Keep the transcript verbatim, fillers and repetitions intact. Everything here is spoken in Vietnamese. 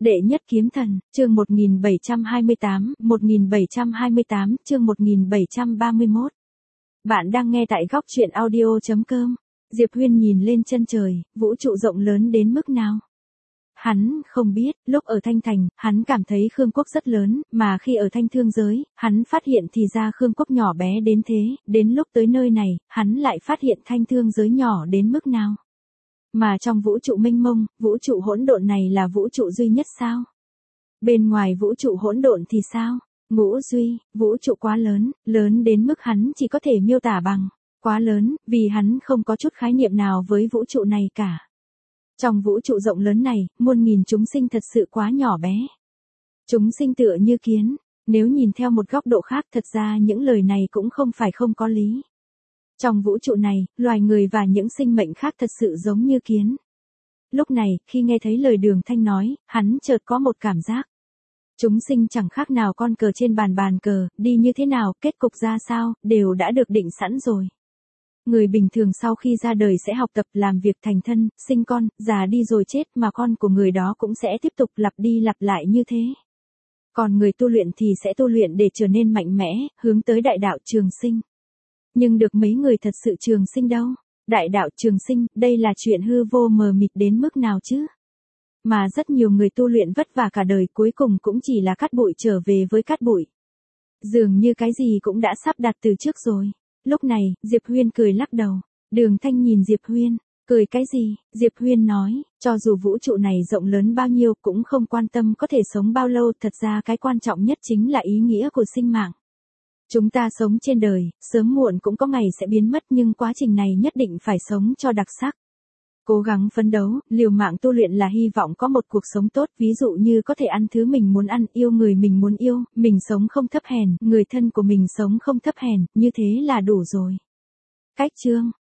Đệ nhất kiếm thần, chương một nghìn bảy trăm hai mươi tám, một nghìn bảy trăm hai mươi tám, chương một nghìn bảy trăm ba mươi mốt. Bạn đang nghe tại góc truyện audio chấm com. Diệp Huyên nhìn lên chân trời, vũ trụ rộng lớn đến mức nào? Hắn không biết, lúc ở Thanh Thành, hắn cảm thấy Khương Quốc rất lớn, mà khi ở Thanh Thương giới, hắn phát hiện thì ra Khương Quốc nhỏ bé đến thế, đến lúc tới nơi này, hắn lại phát hiện Thanh Thương giới nhỏ đến mức nào? Mà trong vũ trụ mênh mông, vũ trụ hỗn độn này là vũ trụ duy nhất sao? Bên ngoài vũ trụ hỗn độn thì sao? Ngũ duy, vũ trụ quá lớn, lớn đến mức hắn chỉ có thể miêu tả bằng quá lớn, vì hắn không có chút khái niệm nào với vũ trụ này cả. Trong vũ trụ rộng lớn này, muôn nghìn chúng sinh thật sự quá nhỏ bé. Chúng sinh tựa như kiến, nếu nhìn theo một góc độ khác thật ra những lời này cũng không phải không có lý. Trong vũ trụ này, loài người và những sinh mệnh khác thật sự giống như kiến. Lúc này, khi nghe thấy lời Đường Thanh nói, hắn chợt có một cảm giác. Chúng sinh chẳng khác nào con cờ trên bàn bàn cờ, đi như thế nào, kết cục ra sao, đều đã được định sẵn rồi. Người bình thường sau khi ra đời sẽ học tập làm việc thành thân, sinh con, già đi rồi chết mà con của người đó cũng sẽ tiếp tục lặp đi lặp lại như thế. Còn người tu luyện thì sẽ tu luyện để trở nên mạnh mẽ, hướng tới đại đạo trường sinh. Nhưng được mấy người thật sự trường sinh đâu? Đại đạo trường sinh, đây là chuyện hư vô mờ mịt đến mức nào chứ? Mà rất nhiều người tu luyện vất vả cả đời cuối cùng cũng chỉ là cát bụi trở về với cát bụi. Dường như cái gì cũng đã sắp đặt từ trước rồi. Lúc này, Diệp Huyên cười lắc đầu. Đường Thanh nhìn Diệp Huyên, cười cái gì? Diệp Huyên nói, cho dù vũ trụ này rộng lớn bao nhiêu cũng không quan tâm có thể sống bao lâu, thật ra cái quan trọng nhất chính là ý nghĩa của sinh mạng. Chúng ta sống trên đời, sớm muộn cũng có ngày sẽ biến mất nhưng quá trình này nhất định phải sống cho đặc sắc. Cố gắng phấn đấu, liều mạng tu luyện là hy vọng có một cuộc sống tốt, ví dụ như có thể ăn thứ mình muốn ăn, yêu người mình muốn yêu, mình sống không thấp hèn, người thân của mình sống không thấp hèn, như thế là đủ rồi. Cách chương,